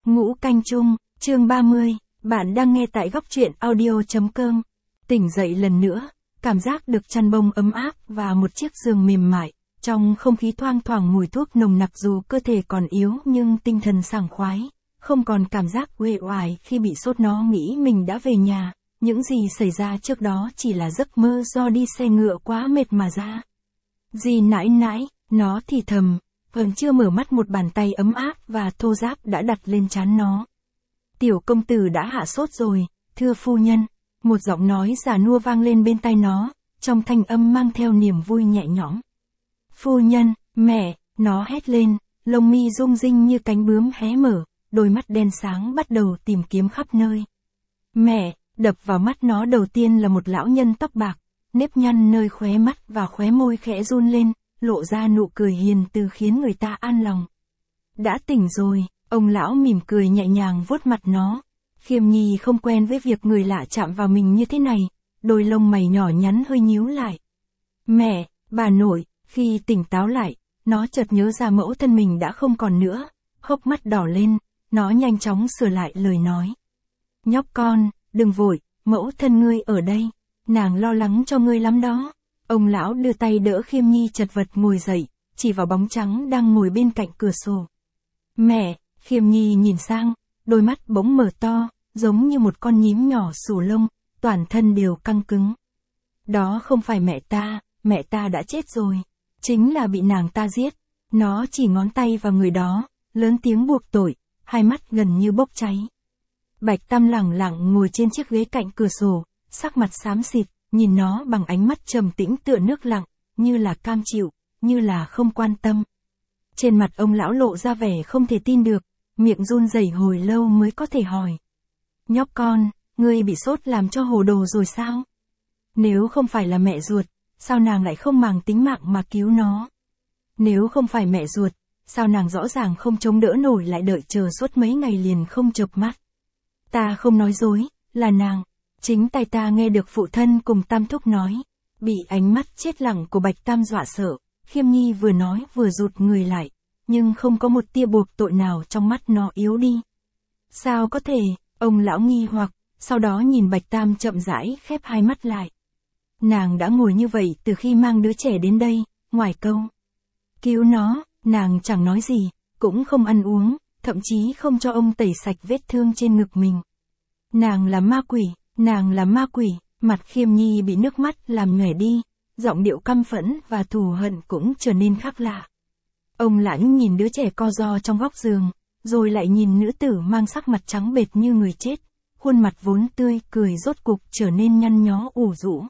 Ngũ canh chung, chương 30, bạn đang nghe tại góc truyện audio.com. Tỉnh dậy lần nữa, cảm giác được chăn bông ấm áp và một chiếc giường mềm mại, trong không khí thoang thoảng mùi thuốc nồng nặc dù cơ thể còn yếu nhưng tinh thần sảng khoái, không còn cảm giác uể oải khi bị sốt. Nó nghĩ mình đã về nhà, những gì xảy ra trước đó chỉ là giấc mơ do đi xe ngựa quá mệt mà ra. Dì nãi nãi, nó thì thầm. Vẫn chưa mở mắt một bàn tay ấm áp và thô ráp đã đặt lên trán nó. Tiểu công tử đã hạ sốt rồi, thưa phu nhân. Một giọng nói già nua vang lên bên tai nó, trong thanh âm mang theo niềm vui nhẹ nhõm. Phu nhân, mẹ, nó hét lên, lông mi rung rinh như cánh bướm hé mở, đôi mắt đen sáng bắt đầu tìm kiếm khắp nơi. Mẹ, đập vào mắt nó đầu tiên là một lão nhân tóc bạc, nếp nhăn nơi khóe mắt và khóe môi khẽ run lên, lộ ra nụ cười hiền từ khiến người ta an lòng. Đã tỉnh rồi, ông lão mỉm cười nhẹ nhàng vuốt mặt nó. Khiêm Nhi không quen với việc người lạ chạm vào mình như thế này, đôi lông mày nhỏ nhắn hơi nhíu lại. Mẹ, bà nội, khi tỉnh táo lại, nó chợt nhớ ra mẫu thân mình đã không còn nữa, hốc mắt đỏ lên, nó nhanh chóng sửa lại lời nói. Nhóc con, đừng vội, mẫu thân ngươi ở đây, nàng lo lắng cho ngươi lắm đó. Ông lão đưa tay đỡ Khiêm Nhi chật vật ngồi dậy, chỉ vào bóng trắng đang ngồi bên cạnh cửa sổ. Mẹ, Khiêm Nhi nhìn sang, đôi mắt bỗng mở to, giống như một con nhím nhỏ xù lông, toàn thân đều căng cứng. Đó không phải mẹ ta đã chết rồi, chính là bị nàng ta giết. Nó chỉ ngón tay vào người đó, lớn tiếng buộc tội, hai mắt gần như bốc cháy. Bạch Tam lẳng lặng ngồi trên chiếc ghế cạnh cửa sổ, sắc mặt xám xịt. Nhìn nó bằng ánh mắt trầm tĩnh tựa nước lặng, như là cam chịu, như là không quan tâm. Trên mặt ông lão lộ ra vẻ không thể tin được, miệng run rẩy hồi lâu mới có thể hỏi. Nhóc con, ngươi bị sốt làm cho hồ đồ rồi sao? Nếu không phải là mẹ ruột, sao nàng lại không màng tính mạng mà cứu nó? Nếu không phải mẹ ruột, sao nàng rõ ràng không chống đỡ nổi lại đợi chờ suốt mấy ngày liền không chợp mắt? Ta không nói dối, là nàng. Chính tay ta nghe được phụ thân cùng Tam Thúc nói. Bị ánh mắt chết lặng của Bạch Tam dọa sợ, Khiêm Nhi vừa nói vừa rụt người lại, nhưng không có một tia buộc tội nào trong mắt nó yếu đi. Sao có thể, ông lão nghi hoặc, sau đó nhìn Bạch Tam chậm rãi khép hai mắt lại. Nàng đã ngồi như vậy từ khi mang đứa trẻ đến đây, ngoài câu cứu nó, nàng chẳng nói gì, cũng không ăn uống, thậm chí không cho ông tẩy sạch vết thương trên ngực mình. Nàng là ma quỷ. Nàng là ma quỷ, mặt Khiêm Nhi bị nước mắt làm nhòe đi, giọng điệu căm phẫn và thù hận cũng trở nên khác lạ. Ông lãnh nhìn đứa trẻ co ro trong góc giường, rồi lại nhìn nữ tử mang sắc mặt trắng bệch như người chết, khuôn mặt vốn tươi cười rốt cục trở nên nhăn nhó ủ rũ.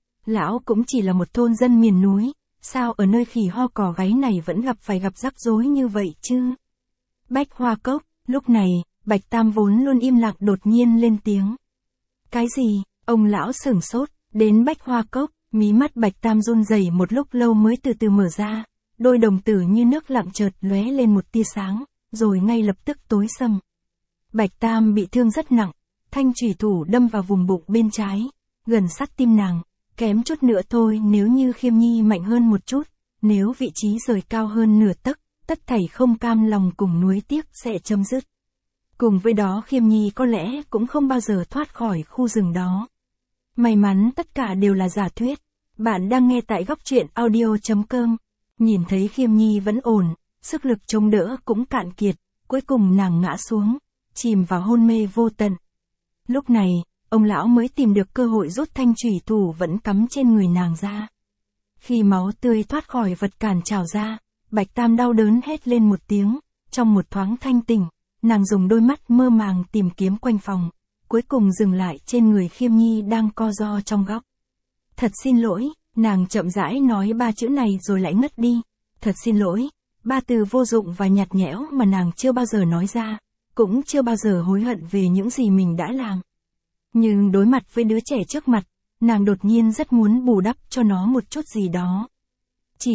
Lão cũng chỉ là một thôn dân miền núi, sao ở nơi khỉ ho cò gáy này vẫn phải gặp rắc rối như vậy chứ? Bách Hoa Cốc, lúc này, Bạch Tam vốn luôn im lặng đột nhiên lên tiếng. Cái gì? Ông lão sửng sốt, đến Bách Hoa Cốc, mí mắt Bạch Tam run rẩy một lúc lâu mới từ từ mở ra, đôi đồng tử như nước lặng chợt lóe lên một tia sáng, rồi ngay lập tức tối sầm. Bạch Tam bị thương rất nặng, thanh chủy thủ đâm vào vùng bụng bên trái, gần sát tim nàng, kém chút nữa thôi nếu như Khiêm Nhi mạnh hơn một chút, nếu vị trí rời cao hơn nửa tấc, tất thảy không cam lòng cùng nuối tiếc sẽ chấm dứt. Cùng với đó Khiêm Nhi có lẽ cũng không bao giờ thoát khỏi khu rừng đó. May mắn tất cả đều là giả thuyết. Bạn đang nghe tại góc truyện audio.com. Nhìn thấy Khiêm Nhi vẫn ổn, sức lực chống đỡ cũng cạn kiệt, cuối cùng nàng ngã xuống, chìm vào hôn mê vô tận. Lúc này, ông lão mới tìm được cơ hội rút thanh chủy thủ vẫn cắm trên người nàng ra. Khi máu tươi thoát khỏi vật cản trào ra, Bạch Tam đau đớn hét lên một tiếng, trong một thoáng thanh tỉnh. Nàng dùng đôi mắt mơ màng tìm kiếm quanh phòng, cuối cùng dừng lại trên người Khiêm Nhi đang co ro trong góc. Thật xin lỗi, nàng chậm rãi nói ba chữ này rồi lại ngất đi. Thật xin lỗi, ba từ vô dụng và nhạt nhẽo mà nàng chưa bao giờ nói ra, cũng chưa bao giờ hối hận về những gì mình đã làm. Nhưng đối mặt với đứa trẻ trước mặt, nàng đột nhiên rất muốn bù đắp cho nó một chút gì đó. Chỉ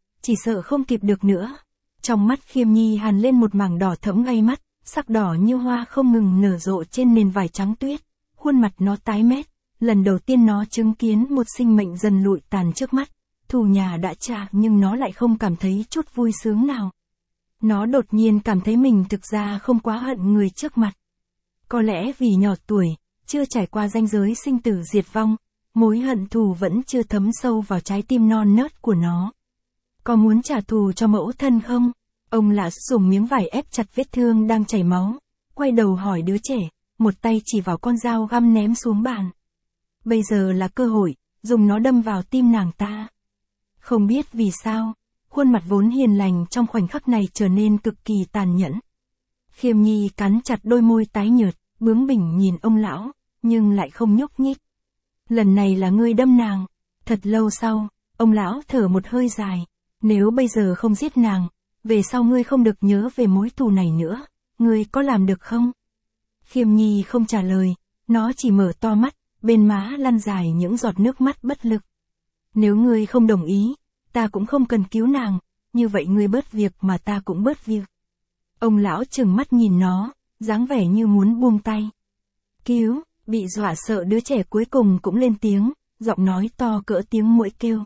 sợ không kịp được nữa. Trong mắt Khiêm Nhi hằn lên một mảng đỏ thẫm gay mắt. Sắc đỏ như hoa không ngừng nở rộ trên nền vải trắng tuyết, khuôn mặt nó tái mét, lần đầu tiên nó chứng kiến một sinh mệnh dần lụi tàn trước mắt, thù nhà đã trả nhưng nó lại không cảm thấy chút vui sướng nào. Nó đột nhiên cảm thấy mình thực ra không quá hận người trước mặt. Có lẽ vì nhỏ tuổi, chưa trải qua ranh giới sinh tử diệt vong, mối hận thù vẫn chưa thấm sâu vào trái tim non nớt của nó. Có muốn trả thù cho mẫu thân không? Ông Lão dùng miếng vải ép chặt vết thương đang chảy máu, quay đầu hỏi đứa trẻ, một tay chỉ vào con dao găm ném xuống bàn. Bây giờ là cơ hội, dùng nó đâm vào tim nàng ta. Không biết vì sao, khuôn mặt vốn hiền lành trong khoảnh khắc này trở nên cực kỳ tàn nhẫn. Khiêm Nhi cắn chặt đôi môi tái nhợt, bướng bỉnh nhìn ông lão, nhưng lại không nhúc nhích. Lần này là ngươi đâm nàng. Thật lâu sau, ông lão thở một hơi dài. Nếu bây giờ không giết nàng, về sau ngươi không được nhớ về mối thù này nữa, ngươi có làm được không? Khiêm Nhi không trả lời, nó chỉ mở to mắt, bên má lăn dài những giọt nước mắt bất lực. Nếu ngươi không đồng ý, ta cũng không cần cứu nàng, như vậy ngươi bớt việc mà ta cũng bớt việc. Ông lão trừng mắt nhìn nó, dáng vẻ như muốn buông tay. Cứu, bị dọa sợ đứa trẻ cuối cùng cũng lên tiếng, giọng nói to cỡ tiếng muỗi kêu.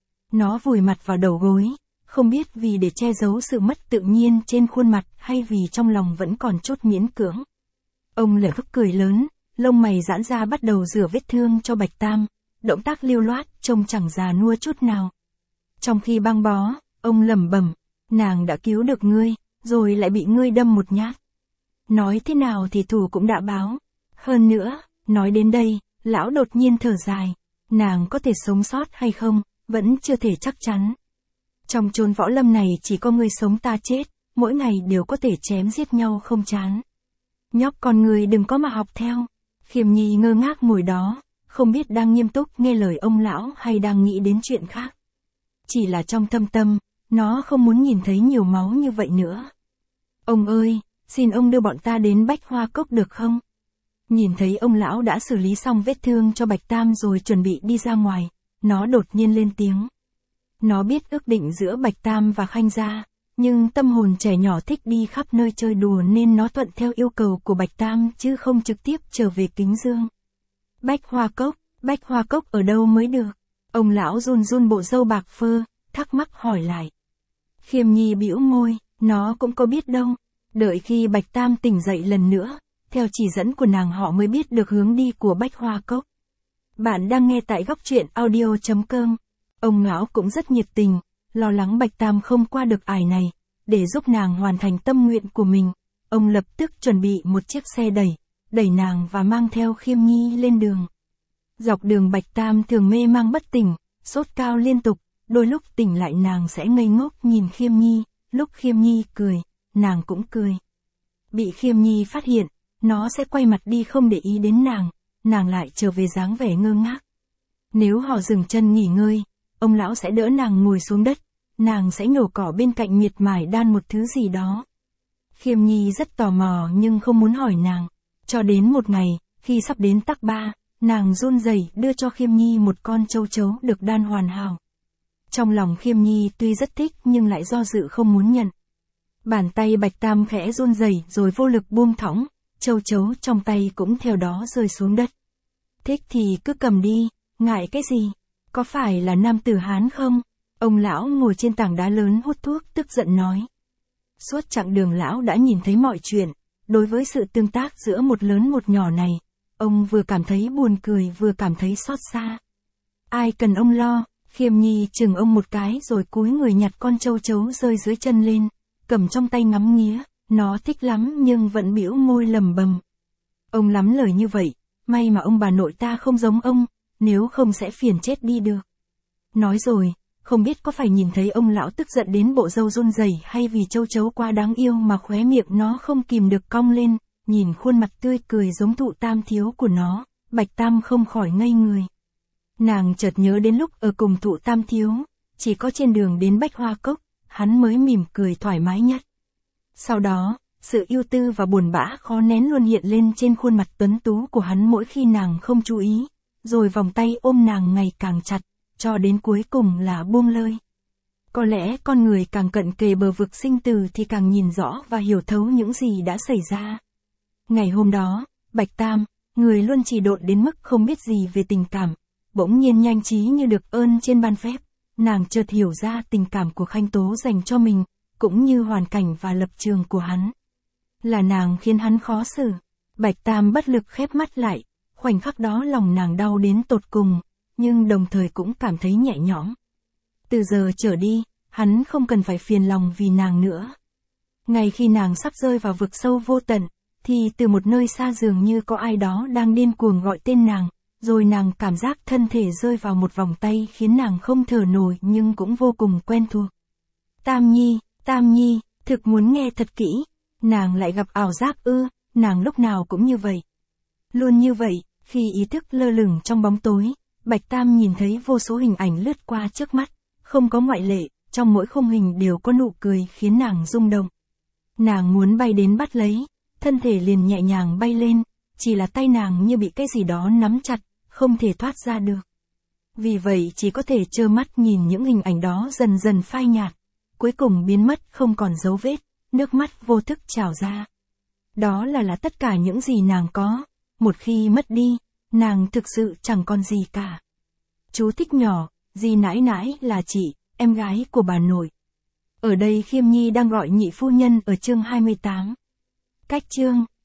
Nó vùi mặt vào đầu gối, không biết vì để che giấu sự mất tự nhiên trên khuôn mặt hay vì trong lòng vẫn còn chút miễn cưỡng. Ông Lệ Phúc cười lớn, lông mày giãn ra bắt đầu rửa vết thương cho Bạch Tam, động tác lưu loát trông chẳng già nua chút nào. Trong khi băng bó, ông lẩm bẩm, nàng đã cứu được ngươi, rồi lại bị ngươi đâm một nhát. Nói thế nào thì thù cũng đã báo. Hơn nữa, nói đến đây, lão đột nhiên thở dài, nàng có thể sống sót hay không, vẫn chưa thể chắc chắn. Trong chốn võ lâm này chỉ có ngươi sống ta chết, mỗi ngày đều có thể chém giết nhau không chán. Nhóc con người đừng có mà học theo. Khiêm Nhi ngơ ngác ngồi đó, không biết đang nghiêm túc nghe lời ông lão hay đang nghĩ đến chuyện khác. Chỉ là trong thâm tâm, nó không muốn nhìn thấy nhiều máu như vậy nữa. Ông ơi, xin ông đưa bọn ta đến Bách Hoa Cốc được không? Nhìn thấy ông lão đã xử lý xong vết thương cho Bạch Tam rồi chuẩn bị đi ra ngoài, nó đột nhiên lên tiếng. Nó biết ước định giữa Bạch Tam và Khanh gia, nhưng tâm hồn trẻ nhỏ thích đi khắp nơi chơi đùa nên nó thuận theo yêu cầu của Bạch Tam chứ không trực tiếp trở về Kính Dương. Bách Hoa Cốc ở đâu mới được? Ông lão run run bộ râu bạc phơ, thắc mắc hỏi lại. Khiêm Nhi bĩu môi, nó cũng có biết đâu. Đợi khi Bạch Tam tỉnh dậy lần nữa, theo chỉ dẫn của nàng họ mới biết được hướng đi của Bách Hoa Cốc. Bạn đang nghe tại góc truyện audio.com. Ông lão cũng rất nhiệt tình, lo lắng Bạch Tam không qua được ải này, để giúp nàng hoàn thành tâm nguyện của mình. Ông lập tức chuẩn bị một chiếc xe đẩy nàng và mang theo Khiêm Nhi lên đường. Dọc đường Bạch Tam thường mê mang bất tỉnh, sốt cao liên tục, đôi lúc tỉnh lại nàng sẽ ngây ngốc nhìn Khiêm Nhi, lúc Khiêm Nhi cười, nàng cũng cười. Bị Khiêm Nhi phát hiện, nó sẽ quay mặt đi không để ý đến nàng lại trở về dáng vẻ ngơ ngác. Nếu họ dừng chân nghỉ ngơi, ông lão sẽ đỡ nàng ngồi xuống đất, nàng sẽ nhổ cỏ bên cạnh miệt mài đan một thứ gì đó. Khiêm Nhi rất tò mò nhưng không muốn hỏi nàng, cho đến một ngày, khi sắp đến Tắc Ba, nàng run rẩy đưa cho Khiêm Nhi một con châu chấu được đan hoàn hảo. Trong lòng Khiêm Nhi tuy rất thích nhưng lại do dự không muốn nhận. Bàn tay Bạch Tam khẽ run rẩy rồi vô lực buông thõng, châu chấu trong tay cũng theo đó rơi xuống đất. Thích thì cứ cầm đi, ngại cái gì? Có phải là nam tử Hán không? Ông lão ngồi trên tảng đá lớn hút thuốc tức giận nói. Suốt chặng đường lão đã nhìn thấy mọi chuyện, đối với sự tương tác giữa một lớn một nhỏ này, ông vừa cảm thấy buồn cười vừa cảm thấy xót xa. Ai cần ông lo? Khiêm Nhi chừng ông một cái rồi cúi người nhặt con châu chấu rơi dưới chân lên, cầm trong tay ngắm nghía, nó thích lắm nhưng vẫn bĩu môi lầm bầm. Ông lắm lời như vậy, may mà ông bà nội ta không giống ông, nếu không sẽ phiền chết đi được. Nói rồi, không biết có phải nhìn thấy ông lão tức giận đến bộ râu run rẩy hay vì châu chấu quá đáng yêu mà khóe miệng nó không kìm được cong lên, nhìn khuôn mặt tươi cười giống Thụ Tam thiếu của nó, Bạch Tam không khỏi ngây người. Nàng chợt nhớ đến lúc ở cùng Thụ Tam thiếu, chỉ có trên đường đến Bách Hoa Cốc, hắn mới mỉm cười thoải mái nhất. Sau đó, sự ưu tư và buồn bã khó nén luôn hiện lên trên khuôn mặt tuấn tú của hắn mỗi khi nàng không chú ý, rồi vòng tay ôm nàng ngày càng chặt, cho đến cuối cùng là buông lơi. Có lẽ con người càng cận kề bờ vực sinh tử thì càng nhìn rõ và hiểu thấu những gì đã xảy ra. Ngày hôm đó, Bạch Tam, người luôn chỉ độn đến mức không biết gì về tình cảm, bỗng nhiên nhanh trí như được ơn trên ban phép, nàng chợt hiểu ra tình cảm của Khanh Tố dành cho mình, cũng như hoàn cảnh và lập trường của hắn. Là nàng khiến hắn khó xử. Bạch Tam bất lực khép mắt lại, khoảnh khắc đó lòng nàng đau đến tột cùng, nhưng đồng thời cũng cảm thấy nhẹ nhõm. Từ giờ trở đi, hắn không cần phải phiền lòng vì nàng nữa. Ngay khi nàng sắp rơi vào vực sâu vô tận, thì từ một nơi xa dường như có ai đó đang điên cuồng gọi tên nàng, rồi nàng cảm giác thân thể rơi vào một vòng tay khiến nàng không thở nổi nhưng cũng vô cùng quen thuộc. Tam Nhi, thực muốn nghe thật kỹ, nàng lại gặp ảo giác ư, nàng lúc nào cũng như vậy. Luôn như vậy, khi ý thức lơ lửng trong bóng tối, Bạch Tam nhìn thấy vô số hình ảnh lướt qua trước mắt, không có ngoại lệ, trong mỗi khung hình đều có nụ cười khiến nàng rung động. Nàng muốn bay đến bắt lấy, thân thể liền nhẹ nhàng bay lên, chỉ là tay nàng như bị cái gì đó nắm chặt, không thể thoát ra được. Vì vậy chỉ có thể trơ mắt nhìn những hình ảnh đó dần dần phai nhạt, cuối cùng biến mất không còn dấu vết, nước mắt vô thức trào ra. Đó là tất cả những gì nàng có, một khi mất đi, nàng thực sự chẳng còn gì cả. Chú thích nhỏ, dì nãi nãi là chị, em gái của bà nội. Ở đây Khiêm Nhi đang gọi nhị phu nhân ở chương 28. Cách chương